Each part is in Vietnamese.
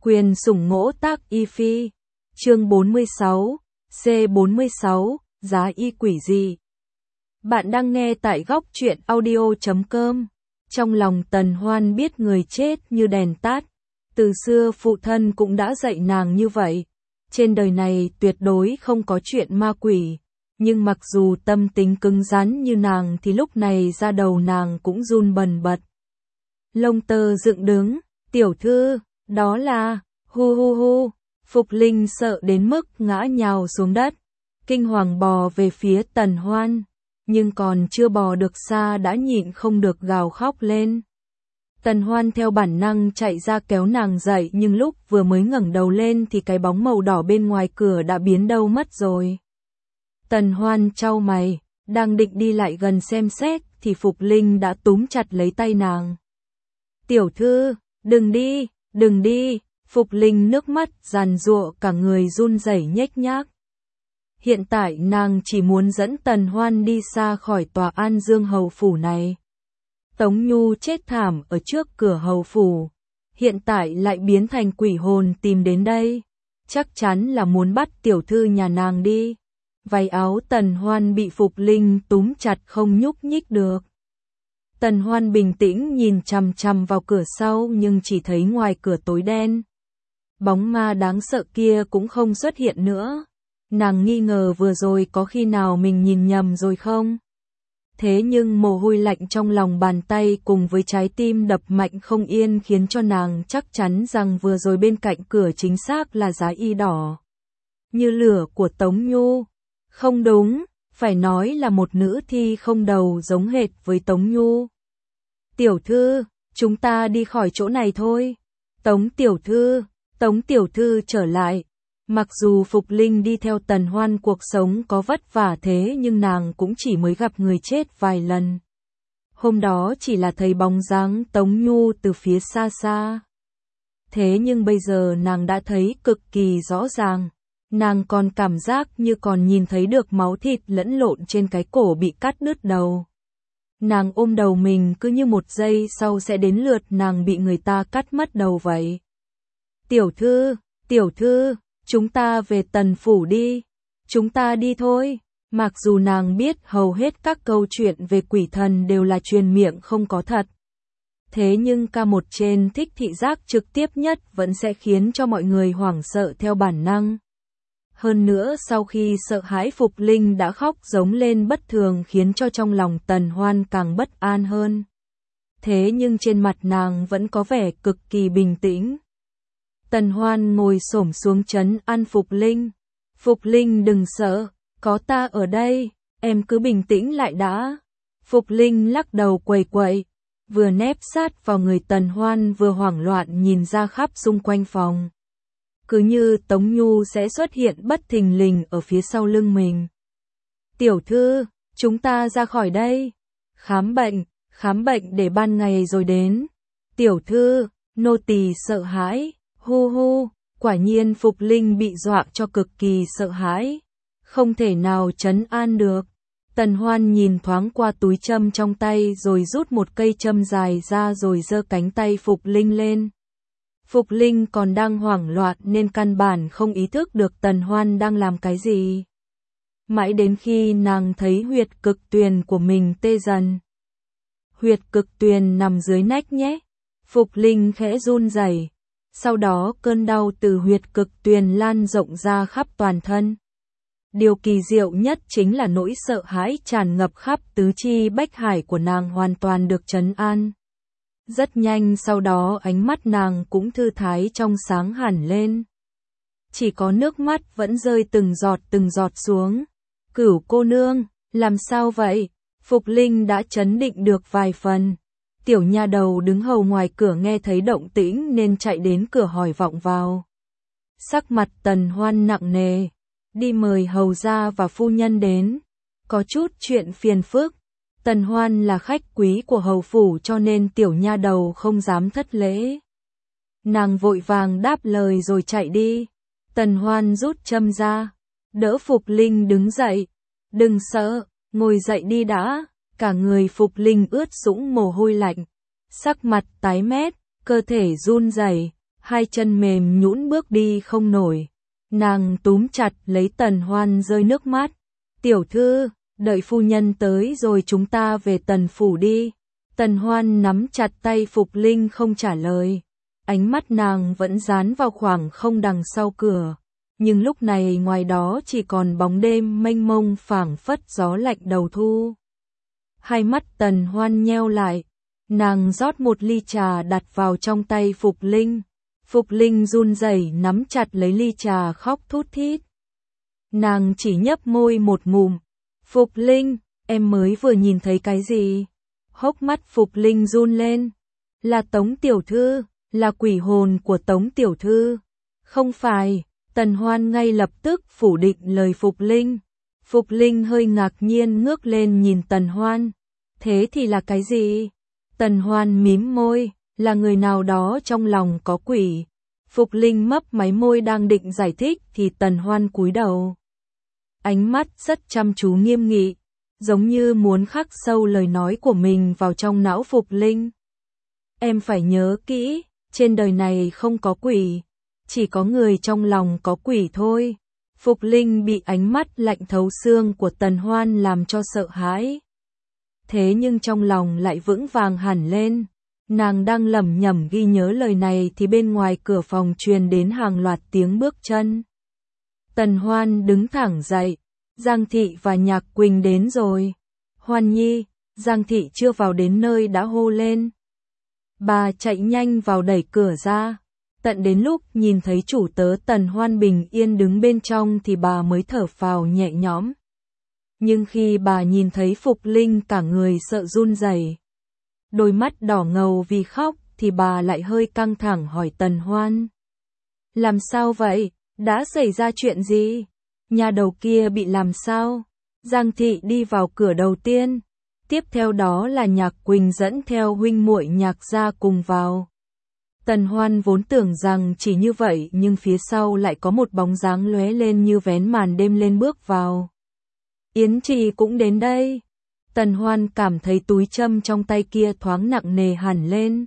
Quyền sủng ngỗ tác y phi. Chương 46, C46, giá y quỷ gì? Bạn đang nghe tại góc truyện audio.com. Trong lòng Tần Hoan biết người chết như đèn tắt. Từ xưa phụ thân cũng đã dạy nàng như vậy. Trên đời này tuyệt đối không có chuyện ma quỷ. Nhưng mặc dù tâm tính cứng rắn như nàng thì lúc này da đầu nàng cũng run bần bật. Lông tơ dựng đứng, tiểu thư, đó là, hu hu hu, Phục Linh sợ đến mức ngã nhào xuống đất, kinh hoàng bò về phía Tần Hoan, nhưng còn chưa bò được xa đã nhịn không được gào khóc lên. Tần Hoan theo bản năng chạy ra kéo nàng dậy nhưng lúc vừa mới ngẩng đầu lên thì cái bóng màu đỏ bên ngoài cửa đã biến đâu mất rồi. Tần Hoan chau mày, đang định đi lại gần xem xét thì Phục Linh đã túm chặt lấy tay nàng. Tiểu thư, đừng đi, đừng đi, Phục Linh nước mắt giàn giụa cả người run rẩy nhếch nhác. Hiện tại nàng chỉ muốn dẫn Tần Hoan đi xa khỏi tòa An Dương hầu phủ này. Tống Nhu chết thảm ở trước cửa hầu phủ, hiện tại lại biến thành quỷ hồn tìm đến đây, chắc chắn là muốn bắt tiểu thư nhà nàng đi. Váy áo Tần Hoan bị Phục Linh túm chặt không nhúc nhích được. Tần Hoan bình tĩnh nhìn chằm chằm vào cửa sau nhưng chỉ thấy ngoài cửa tối đen. Bóng ma đáng sợ kia cũng không xuất hiện nữa. Nàng nghi ngờ vừa rồi có khi nào mình nhìn nhầm rồi không? Thế nhưng mồ hôi lạnh trong lòng bàn tay cùng với trái tim đập mạnh không yên khiến cho nàng chắc chắn rằng vừa rồi bên cạnh cửa chính xác là giá y đỏ như lửa của Tống Nhu. Không đúng, phải nói là một nữ thi không đầu giống hệt với Tống Nhu. Tiểu thư, chúng ta đi khỏi chỗ này thôi. Tống tiểu thư trở lại. Mặc dù Phục Linh đi theo Tần Hoan cuộc sống có vất vả thế nhưng nàng cũng chỉ mới gặp người chết vài lần. Hôm đó chỉ là thấy bóng dáng Tống Nhu từ phía xa xa. Thế nhưng bây giờ nàng đã thấy cực kỳ rõ ràng. Nàng còn cảm giác như còn nhìn thấy được máu thịt lẫn lộn trên cái cổ bị cắt đứt đầu. Nàng ôm đầu mình cứ như một giây sau sẽ đến lượt nàng bị người ta cắt mất đầu vậy. Tiểu thư, chúng ta về Tần phủ đi. Chúng ta đi thôi. Mặc dù nàng biết hầu hết các câu chuyện về quỷ thần đều là truyền miệng không có thật. Thế nhưng ca một trên thích thị giác trực tiếp nhất vẫn sẽ khiến cho mọi người hoảng sợ theo bản năng. Hơn nữa sau khi sợ hãi Phục Linh đã khóc giống lên bất thường khiến cho trong lòng Tần Hoan càng bất an hơn. Thế nhưng trên mặt nàng vẫn có vẻ cực kỳ bình tĩnh. Tần Hoan ngồi xổm xuống trấn an Phục Linh. Phục Linh đừng sợ, có ta ở đây, em cứ bình tĩnh lại đã. Phục Linh lắc đầu quẩy quậy, vừa nép sát vào người Tần Hoan vừa hoảng loạn nhìn ra khắp xung quanh phòng. Cứ như Tống Nhu sẽ xuất hiện bất thình lình ở phía sau lưng mình. Tiểu thư, chúng ta ra khỏi đây. Khám bệnh để ban ngày rồi đến. Tiểu thư, nô tỳ sợ hãi, hu hu, quả nhiên Phục Linh bị dọa cho cực kỳ sợ hãi. Không thể nào trấn an được. Tần Hoan nhìn thoáng qua túi châm trong tay rồi rút một cây châm dài ra rồi giơ cánh tay Phục Linh lên. Phục Linh còn đang hoảng loạn nên căn bản không ý thức được Tần Hoan đang làm cái gì. Mãi đến khi nàng thấy huyệt cực tuyền của mình tê dần. Huyệt cực tuyền nằm dưới nách nhé. Phục Linh khẽ run rẩy. Sau đó cơn đau từ huyệt cực tuyền lan rộng ra khắp toàn thân. Điều kỳ diệu nhất chính là nỗi sợ hãi tràn ngập khắp tứ chi bách hải của nàng hoàn toàn được trấn an. Rất nhanh sau đó ánh mắt nàng cũng thư thái trong sáng hẳn lên. Chỉ có nước mắt vẫn rơi từng giọt xuống. Cửu cô nương, làm sao vậy? Phục Linh đã trấn định được vài phần. Tiểu nha đầu đứng hầu ngoài cửa nghe thấy động tĩnh nên chạy đến cửa hỏi vọng vào. Sắc mặt Tần Hoan nặng nề. Đi mời hầu gia và phu nhân đến. Có chút chuyện phiền phức. Tần Hoan là khách quý của hầu phủ cho nên tiểu nha đầu không dám thất lễ. Nàng vội vàng đáp lời rồi chạy đi. Tần Hoan rút châm ra. Đỡ Phục Linh đứng dậy. Đừng sợ, ngồi dậy đi đã. Cả người Phục Linh ướt sũng mồ hôi lạnh. Sắc mặt tái mét, cơ thể run rẩy. hai chân mềm nhũn bước đi không nổi. Nàng túm chặt lấy Tần Hoan rơi nước mắt. Tiểu thư, đợi phu nhân tới rồi chúng ta về Tần phủ đi. Tần Hoan nắm chặt tay Phục Linh không trả lời. Ánh mắt nàng vẫn dán vào khoảng không đằng sau cửa. Nhưng lúc này ngoài đó chỉ còn bóng đêm mênh mông phảng phất gió lạnh đầu thu. Hai mắt Tần Hoan nheo lại. Nàng rót một ly trà đặt vào trong tay Phục Linh. Phục Linh run rẩy nắm chặt lấy ly trà khóc thút thít. Nàng chỉ nhấp môi một ngụm. Phục Linh, em mới vừa nhìn thấy cái gì? Hốc mắt Phục Linh run lên. Là Tống tiểu thư, là quỷ hồn của Tống tiểu thư. Không phải, Tần Hoan ngay lập tức phủ định lời Phục Linh. Phục Linh hơi ngạc nhiên ngước lên nhìn Tần Hoan. Thế thì là cái gì? Tần Hoan mím môi, là người nào đó trong lòng có quỷ. Phục Linh mấp máy môi đang định giải thích thì Tần Hoan cúi đầu. Ánh mắt rất chăm chú nghiêm nghị, giống như muốn khắc sâu lời nói của mình vào trong não Phục Linh. Em phải nhớ kỹ, trên đời này không có quỷ, chỉ có người trong lòng có quỷ thôi. Phục Linh bị ánh mắt lạnh thấu xương của Tần Hoan làm cho sợ hãi. Thế nhưng trong lòng lại vững vàng hẳn lên. Nàng đang lẩm nhẩm ghi nhớ lời này thì bên ngoài cửa phòng truyền đến hàng loạt tiếng bước chân. Tần Hoan đứng thẳng dậy. Giang Thị và Nhạc Quỳnh đến rồi. Hoan Nhi, Giang Thị chưa vào đến nơi đã hô lên. Bà chạy nhanh vào đẩy cửa ra. Tận đến lúc nhìn thấy chủ tớ Tần Hoan bình yên đứng bên trong thì bà mới thở phào nhẹ nhõm. Nhưng khi bà nhìn thấy Phục Linh cả người sợ run rẩy, đôi mắt đỏ ngầu vì khóc thì bà lại hơi căng thẳng hỏi Tần Hoan. Làm sao vậy? Đã xảy ra chuyện gì? Nhà đầu kia bị làm sao? Giang Thị đi vào cửa đầu tiên. Tiếp theo đó là Nhạc Quỳnh dẫn theo huynh muội Nhạc gia cùng vào. Tần Hoan vốn tưởng rằng chỉ như vậy nhưng phía sau lại có một bóng dáng lóe lên như vén màn đêm lên bước vào. Yến Trì cũng đến đây. Tần Hoan cảm thấy túi châm trong tay kia thoáng nặng nề hẳn lên.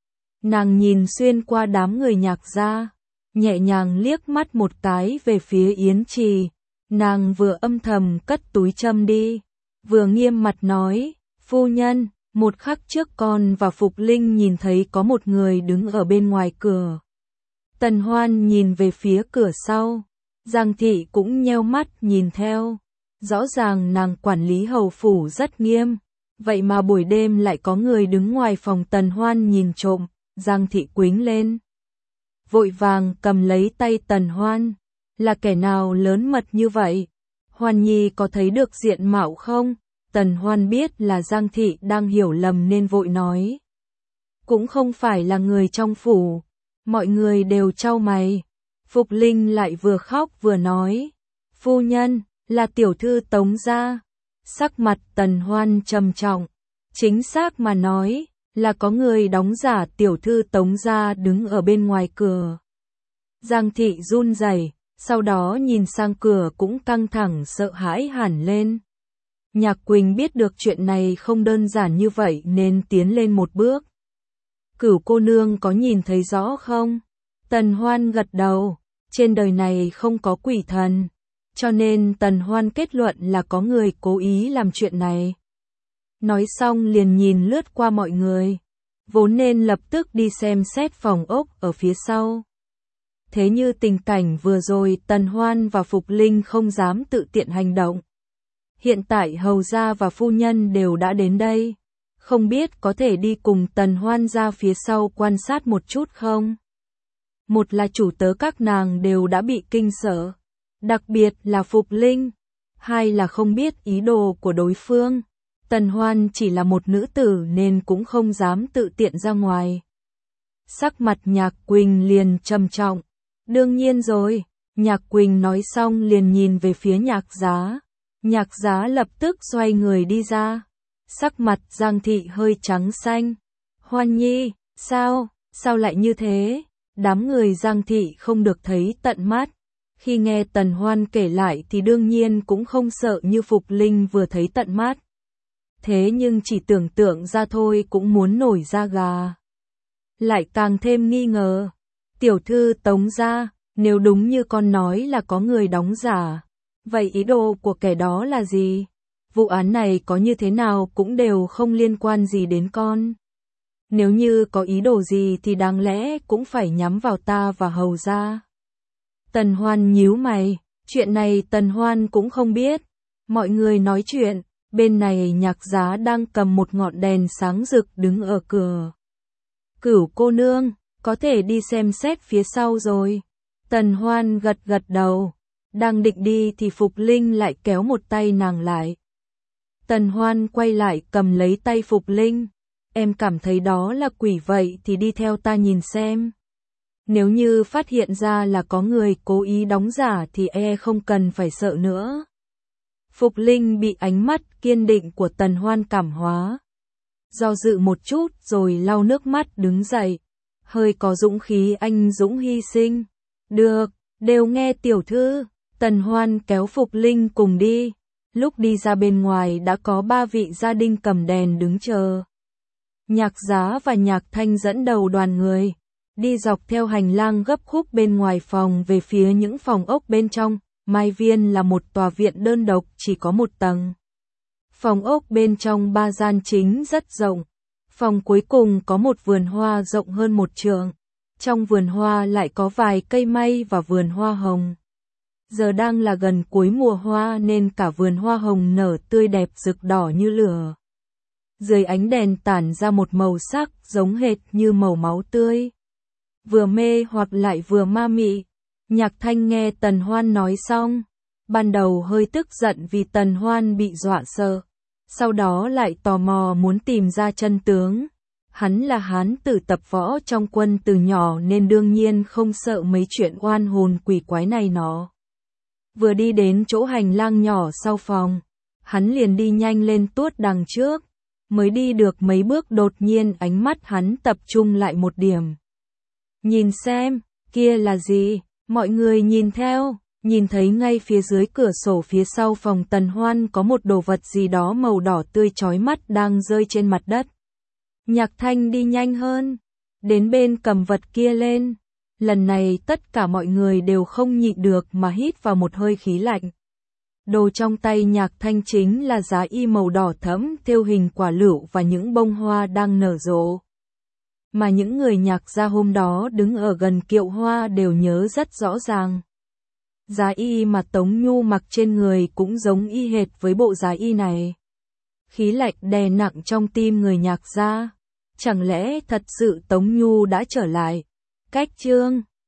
Nàng nhìn xuyên qua đám người Nhạc gia, nhẹ nhàng liếc mắt một cái về phía Yến Trì. Nàng vừa âm thầm cất túi châm đi, vừa nghiêm mặt nói, phu nhân, một khắc trước con và Phục Linh nhìn thấy có một người đứng ở bên ngoài cửa. Tần Hoan nhìn về phía cửa sau, Giang Thị cũng nheo mắt nhìn theo. Rõ ràng nàng quản lý hầu phủ rất nghiêm, vậy mà buổi đêm lại có người đứng ngoài phòng Tần Hoan nhìn trộm. Giang Thị quính lên, vội vàng cầm lấy tay Tần Hoan. Là kẻ nào lớn mật như vậy? Hoan Nhi có thấy được diện mạo không? Tần Hoan biết là Giang Thị đang hiểu lầm nên vội nói. Cũng không phải là người trong phủ. Mọi người đều chau mày. Phục Linh lại vừa khóc vừa nói. Phu nhân, là tiểu thư Tống gia. Sắc mặt Tần Hoan trầm trọng. Chính xác mà nói, là có người đóng giả tiểu thư Tống gia đứng ở bên ngoài cửa. Giang Thị run rẩy, sau đó nhìn sang cửa cũng căng thẳng sợ hãi hẳn lên. Nhạc Quỳnh biết được chuyện này không đơn giản như vậy nên tiến lên một bước. Cửu cô nương có nhìn thấy rõ không? Tần Hoan gật đầu, trên đời này không có quỷ thần, cho nên Tần Hoan kết luận là có người cố ý làm chuyện này. Nói xong liền nhìn lướt qua mọi người, vốn nên lập tức đi xem xét phòng ốc ở phía sau. Thế như tình cảnh vừa rồi Tần Hoan và Phục Linh không dám tự tiện hành động. Hiện tại hầu gia và phu nhân đều đã đến đây, không biết có thể đi cùng Tần Hoan ra phía sau quan sát một chút không? Một là chủ tớ các nàng đều đã bị kinh sợ, đặc biệt là Phục Linh. Hai là không biết ý đồ của đối phương. Tần Hoan chỉ là một nữ tử nên cũng không dám tự tiện ra ngoài. Sắc mặt Nhạc Quỳnh liền trầm trọng. Đương nhiên rồi, Nhạc Quỳnh nói xong liền nhìn về phía Nhạc Giá. Nhạc Giá lập tức xoay người đi ra. Sắc mặt Giang Thị hơi trắng xanh. Hoan Nhi, sao lại như thế? Đám người Giang Thị không được thấy tận mắt. Khi nghe Tần Hoan kể lại thì đương nhiên cũng không sợ như Phục Linh vừa thấy tận mắt. Thế nhưng chỉ tưởng tượng ra thôi cũng muốn nổi da gà. Lại càng thêm nghi ngờ. Tiểu thư Tống gia, nếu đúng như con nói là có người đóng giả, vậy ý đồ của kẻ đó là gì? Vụ án này có như thế nào cũng đều không liên quan gì đến con. Nếu như có ý đồ gì thì đáng lẽ cũng phải nhắm vào ta và Hầu gia. Tần Hoan nhíu mày, chuyện này Tần Hoan cũng không biết. Mọi người nói chuyện, bên này Nhạc Giá đang cầm một ngọn đèn sáng rực đứng ở cửa. Cửu cô nương, có thể đi xem xét phía sau rồi. Tần Hoan gật gật đầu, đang định đi thì Phục Linh lại kéo một tay nàng lại. Tần Hoan quay lại cầm lấy tay Phục Linh. Em cảm thấy đó là quỷ vậy thì đi theo ta nhìn xem. Nếu như phát hiện ra là có người cố ý đóng giả thì không cần phải sợ nữa. Phục Linh bị ánh mắt kiên định của Tần Hoan cảm hóa. Do dự một chút rồi lau nước mắt đứng dậy. Hơi có dũng khí anh dũng hy sinh. Được, đều nghe tiểu thư. Tần Hoan kéo Phục Linh cùng đi. Lúc đi ra bên ngoài đã có 3 vị gia đình cầm đèn đứng chờ. Nhạc Giá và Nhạc Thanh dẫn đầu đoàn người, đi dọc theo hành lang gấp khúc bên ngoài phòng về phía những phòng ốc bên trong. Mai Viên là một tòa viện đơn độc chỉ có một tầng. Phòng ốc bên trong 3 gian chính rất rộng. Phòng cuối cùng có một vườn hoa rộng hơn 1 trượng. Trong vườn hoa lại có vài cây mây và vườn hoa hồng. Giờ đang là gần cuối mùa hoa nên cả vườn hoa hồng nở tươi đẹp rực đỏ như lửa. Dưới ánh đèn tản ra một màu sắc giống hệt như màu máu tươi. Vừa mê hoặc lại vừa ma mị. Nhạc Thanh nghe Tần Hoan nói xong, ban đầu hơi tức giận vì Tần Hoan bị dọa sợ, sau đó lại tò mò muốn tìm ra chân tướng. Hắn là hán tử tập võ trong quân từ nhỏ nên đương nhiên không sợ mấy chuyện oan hồn quỷ quái này nó. Vừa đi đến chỗ hành lang nhỏ sau phòng, hắn liền đi nhanh lên tuốt đằng trước, mới đi được mấy bước đột nhiên ánh mắt hắn tập trung lại một điểm. Nhìn xem, kia là gì? Mọi người nhìn theo, nhìn thấy ngay phía dưới cửa sổ phía sau phòng Tần Hoan có một đồ vật gì đó màu đỏ tươi chói mắt đang rơi trên mặt đất. Nhạc Thanh đi nhanh hơn, đến bên cầm vật kia lên. Lần này tất cả mọi người đều không nhịn được mà hít vào một hơi khí lạnh. Đồ trong tay Nhạc Thanh chính là giá y màu đỏ thẫm thêu hình quả lựu và những bông hoa đang nở rộ. Mà những người Nhạc gia hôm đó đứng ở gần kiệu hoa đều nhớ rất rõ ràng. Giá y mà Tống Nhu mặc trên người cũng giống y hệt với bộ giá y này. Khí lạnh đè nặng trong tim người Nhạc gia. Chẳng lẽ thật sự Tống Nhu đã trở lại? Cách chương